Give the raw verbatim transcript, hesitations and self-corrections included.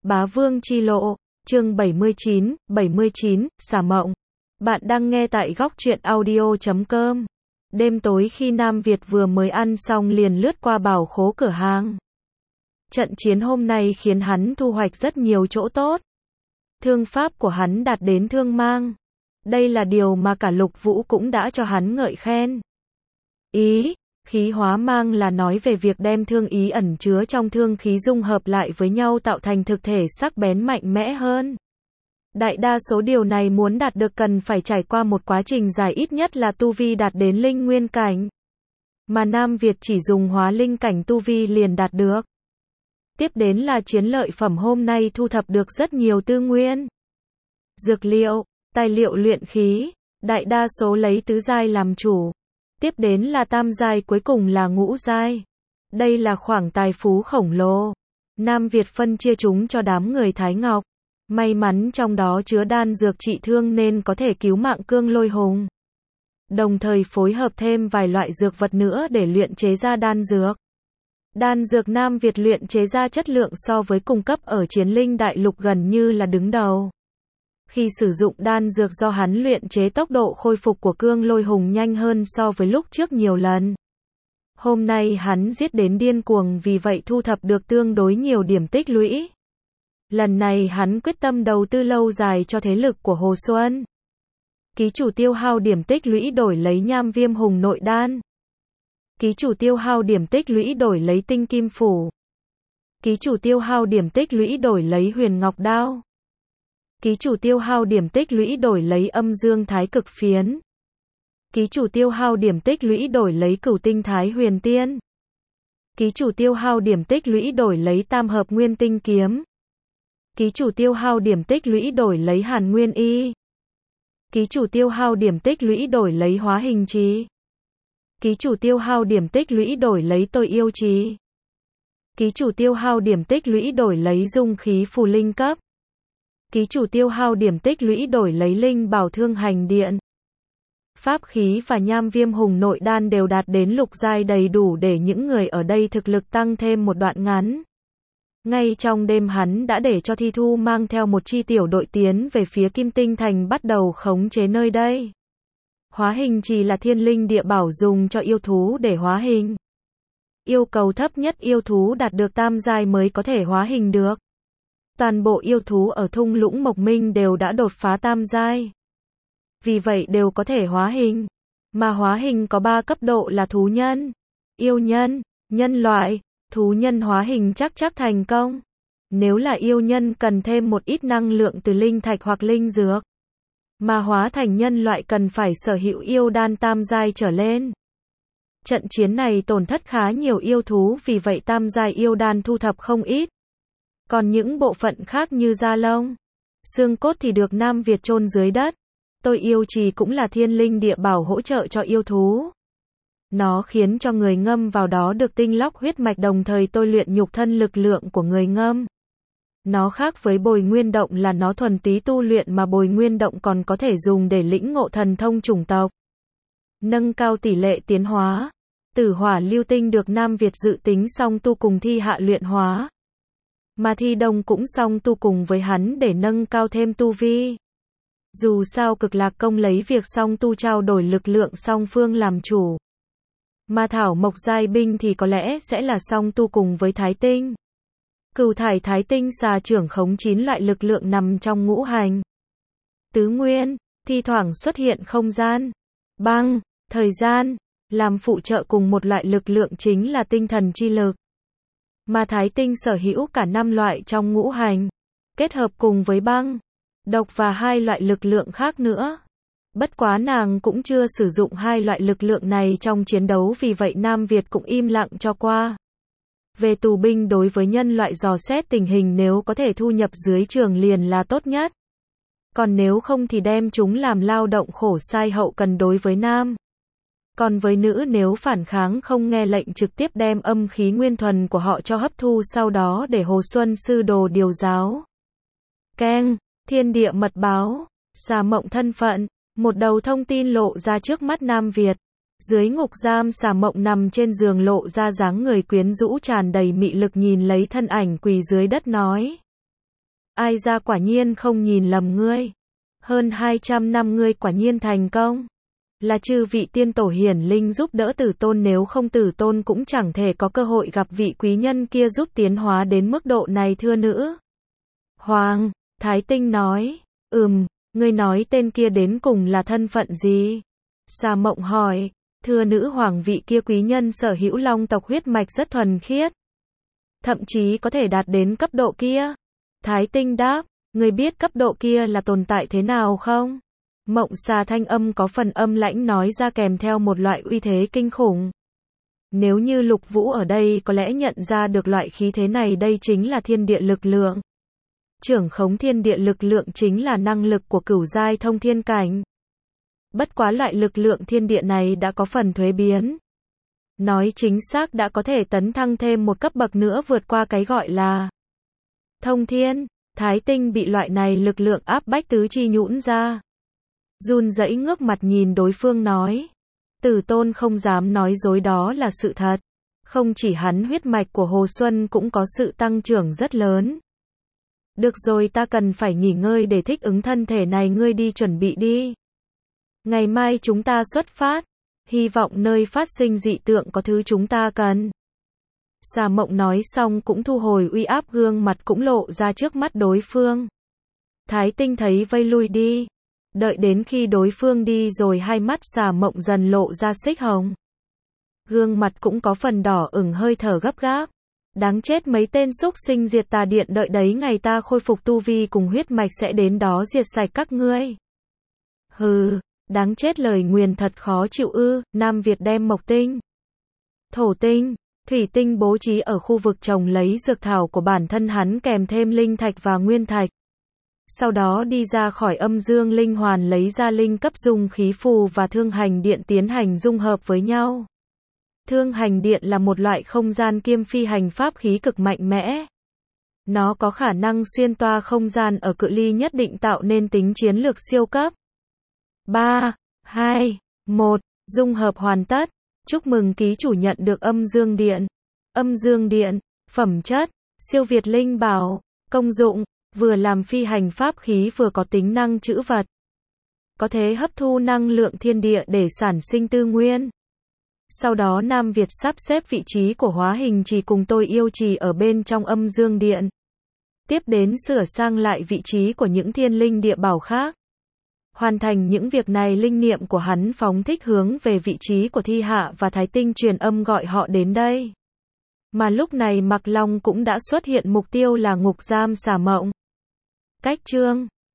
Bá Vương Chi Lộ, chương bảy mươi chín, bảy mươi chín, xả mộng. Bạn đang nghe tại góc truyện audio chấm com. Đêm tối khi Nam Việt vừa mới ăn xong liền lướt qua bảo khố cửa hàng. Trận chiến hôm nay khiến hắn thu hoạch rất nhiều chỗ tốt. Thương pháp của hắn đạt đến thương mang. Đây là điều mà cả Lục Vũ cũng đã cho hắn ngợi khen. Ý, khí hóa mang là nói về việc đem thương ý ẩn chứa trong thương khí dung hợp lại với nhau tạo thành thực thể sắc bén mạnh mẽ hơn. Đại đa số điều này muốn đạt được cần phải trải qua một quá trình dài ít nhất là tu vi đạt đến linh nguyên cảnh. Mà Nam Việt chỉ dùng hóa linh cảnh tu vi liền đạt được. Tiếp đến là chiến lợi phẩm hôm nay thu thập được rất nhiều tư nguyên. Dược liệu, tài liệu luyện khí, đại đa số lấy tứ giai làm chủ. Tiếp đến là tam giai, cuối cùng là ngũ giai. Đây là khoảng tài phú khổng lồ. Nam Việt phân chia chúng cho đám người Thái Ngọc. May mắn trong đó chứa đan dược trị thương nên có thể cứu mạng Cương Lôi Hùng. Đồng thời phối hợp thêm vài loại dược vật nữa để luyện chế ra đan dược. Đan dược Nam Việt luyện chế ra chất lượng so với cung cấp ở Chiến Linh Đại Lục gần như là đứng đầu. Khi sử dụng đan dược do hắn luyện chế, tốc độ khôi phục của Cương Lôi Hùng nhanh hơn so với lúc trước nhiều lần. Hôm nay hắn giết đến điên cuồng, vì vậy thu thập được tương đối nhiều điểm tích lũy. Lần này hắn quyết tâm đầu tư lâu dài cho thế lực của Hồ Xuân. Ký chủ tiêu hao điểm tích lũy đổi lấy Nham Viêm Hùng nội đan. Ký chủ tiêu hao điểm tích lũy đổi lấy Tinh Kim Phủ. Ký chủ tiêu hao điểm tích lũy đổi lấy Huyền Ngọc Đao. Ký chủ tiêu hao điểm tích lũy đổi lấy Âm Dương Thái Cực Phiến. Ký chủ tiêu hao điểm tích lũy đổi lấy Cửu Tinh Thái Huyền Tiên. Ký chủ tiêu hao điểm tích lũy đổi lấy Tam Hợp Nguyên Tinh Kiếm. Ký chủ tiêu hao điểm tích lũy đổi lấy Hàn Nguyên Y. Ký chủ tiêu hao điểm tích lũy đổi lấy Hóa Hình Trì. Ký chủ tiêu hao điểm tích lũy đổi lấy Tôi Yêu Trì. Ký chủ tiêu hao điểm tích lũy đổi lấy Dung Khí Phù Linh Cấp. Ký chủ tiêu hao điểm tích lũy đổi lấy Linh Bảo Thương Hành Điện. Pháp khí và Nham Viêm Hùng nội đan đều đạt đến lục giai, đầy đủ để những người ở đây thực lực tăng thêm một đoạn ngắn. Ngay trong đêm hắn đã để cho Thi Thu mang theo một chi tiểu đội tiến về phía Kim Tinh Thành bắt đầu khống chế nơi đây. Hóa hình trì là thiên linh địa bảo dùng cho yêu thú để hóa hình. Yêu cầu thấp nhất yêu thú đạt được tam giai mới có thể hóa hình được. Toàn bộ yêu thú ở thung lũng Mộc Minh đều đã đột phá tam giai. Vì vậy đều có thể hóa hình. Mà hóa hình có ba cấp độ là thú nhân, yêu nhân, nhân loại. Thú nhân hóa hình chắc chắc thành công. Nếu là yêu nhân cần thêm một ít năng lượng từ linh thạch hoặc linh dược. Mà hóa thành nhân loại cần phải sở hữu yêu đan tam giai trở lên. Trận chiến này tổn thất khá nhiều yêu thú, vì vậy tam giai yêu đan thu thập không ít. Còn những bộ phận khác như da lông, xương cốt thì được Nam Việt chôn dưới đất. Tôi Yêu Trì cũng là thiên linh địa bảo hỗ trợ cho yêu thú. Nó khiến cho người ngâm vào đó được tinh lọc huyết mạch, đồng thời tôi luyện nhục thân lực lượng của người ngâm. Nó khác với Bồi Nguyên Động là nó thuần túy tu luyện, mà Bồi Nguyên Động còn có thể dùng để lĩnh ngộ thần thông chủng tộc. Nâng cao tỷ lệ tiến hóa. Tử Hỏa Lưu Tinh được Nam Việt dự tính song tu cùng Thi Hạ luyện hóa. Mà Thi Đông cũng song tu cùng với hắn để nâng cao thêm tu vi. Dù sao Cực Lạc Công lấy việc song tu trao đổi lực lượng song phương làm chủ. Mà Thảo Mộc giai binh thì có lẽ sẽ là song tu cùng với Thái Tinh. Cửu Thải Thái Tinh xà trưởng khống chín loại lực lượng nằm trong ngũ hành. Tứ Nguyên, thi thoảng xuất hiện không gian, băng, thời gian, làm phụ trợ cùng một loại lực lượng chính là tinh thần chi lực. Mà Thái Tinh sở hữu cả năm loại trong ngũ hành, kết hợp cùng với băng, độc và hai loại lực lượng khác nữa. Bất quá nàng cũng chưa sử dụng hai loại lực lượng này trong chiến đấu, vì vậy Nam Việt cũng im lặng cho qua. Về tù binh, đối với nhân loại dò xét tình hình, nếu có thể thu nhập dưới trường liền là tốt nhất. Còn nếu không thì đem chúng làm lao động khổ sai hậu cần đối với nam. Còn với nữ, nếu phản kháng không nghe lệnh, trực tiếp đem âm khí nguyên thuần của họ cho hấp thu, sau đó để Hồ Xuân sư đồ điều giáo. Keng, thiên địa mật báo, xà mộng thân phận. Một đầu thông tin lộ ra trước mắt Nam Việt. Dưới ngục giam, xà mộng nằm trên giường, lộ ra dáng người quyến rũ tràn đầy mị lực, nhìn lấy thân ảnh quỳ dưới đất nói. Ai ra quả nhiên không nhìn lầm ngươi. Hơn hai trăm năm ngươi quả nhiên thành công. Là chư vị tiên tổ hiển linh giúp đỡ tử tôn, nếu không tử tôn cũng chẳng thể có cơ hội gặp vị quý nhân kia giúp tiến hóa đến mức độ này thưa nữ. Hoàng, Thái Tinh nói, ừm, ngươi nói tên kia đến cùng là thân phận gì? Xà Mộng hỏi, thưa nữ hoàng, vị kia quý nhân sở hữu long tộc huyết mạch rất thuần khiết. Thậm chí có thể đạt đến cấp độ kia. Thái Tinh đáp, ngươi biết cấp độ kia là tồn tại thế nào không? Mộng Xà thanh âm có phần âm lãnh nói ra, kèm theo một loại uy thế kinh khủng. Nếu như Lục Vũ ở đây có lẽ nhận ra được loại khí thế này, đây chính là thiên địa lực lượng. Trưởng khống thiên địa lực lượng chính là năng lực của cửu giai thông thiên cảnh. Bất quá loại lực lượng thiên địa này đã có phần thuế biến. Nói chính xác đã có thể tấn thăng thêm một cấp bậc nữa, vượt qua cái gọi là thông thiên. Thái Tinh bị loại này lực lượng áp bách tứ chi nhũn ra. Run rẩy ngước mặt nhìn đối phương nói. Tử tôn không dám nói dối, đó là sự thật. Không chỉ hắn, huyết mạch của Hồ Xuân cũng có sự tăng trưởng rất lớn. Được rồi, ta cần phải nghỉ ngơi để thích ứng thân thể này, ngươi đi chuẩn bị đi. Ngày mai chúng ta xuất phát. Hy vọng nơi phát sinh dị tượng có thứ chúng ta cần. Xà Mộng nói xong cũng thu hồi uy áp, gương mặt cũng lộ ra trước mắt đối phương. Thái Tinh thấy vây lui đi. Đợi đến khi đối phương đi rồi, hai mắt Xà Mộng dần lộ ra xích hồng. Gương mặt cũng có phần đỏ ửng, hơi thở gấp gáp. Đáng chết, mấy tên xúc sinh diệt tà điện, đợi đấy ngày ta khôi phục tu vi cùng huyết mạch sẽ đến đó diệt sạch các ngươi. Hừ, đáng chết, lời nguyền thật khó chịu ư. Nam Việt đem mộc tinh, thổ tinh, thủy tinh bố trí ở khu vực trồng lấy dược thảo của bản thân hắn, kèm thêm linh thạch và nguyên thạch. Sau đó đi ra khỏi âm dương linh hoàn, lấy ra linh cấp dung khí phù và thương hành điện tiến hành dung hợp với nhau. Thương hành điện là một loại không gian kiêm phi hành pháp khí cực mạnh mẽ. Nó có khả năng xuyên toa không gian ở cự ly nhất định, tạo nên tính chiến lược siêu cấp. ba, hai, một, dung hợp hoàn tất. Chúc mừng ký chủ nhận được âm dương điện. Âm dương điện, phẩm chất, siêu việt linh bảo, công dụng, vừa làm phi hành pháp khí vừa có tính năng trữ vật. Có thể hấp thu năng lượng thiên địa để sản sinh tư nguyên. Sau đó Nam Việt sắp xếp vị trí của hóa hình trì cùng tôi yêu trì ở bên trong âm dương điện. Tiếp đến sửa sang lại vị trí của những thiên linh địa bảo khác. Hoàn thành những việc này, linh niệm của hắn phóng thích hướng về vị trí của Thi Hạ và Thái Tinh, truyền âm gọi họ đến đây. Mà lúc này Mạc Long cũng đã xuất hiện, mục tiêu là ngục giam Xà Mộng. Cách chương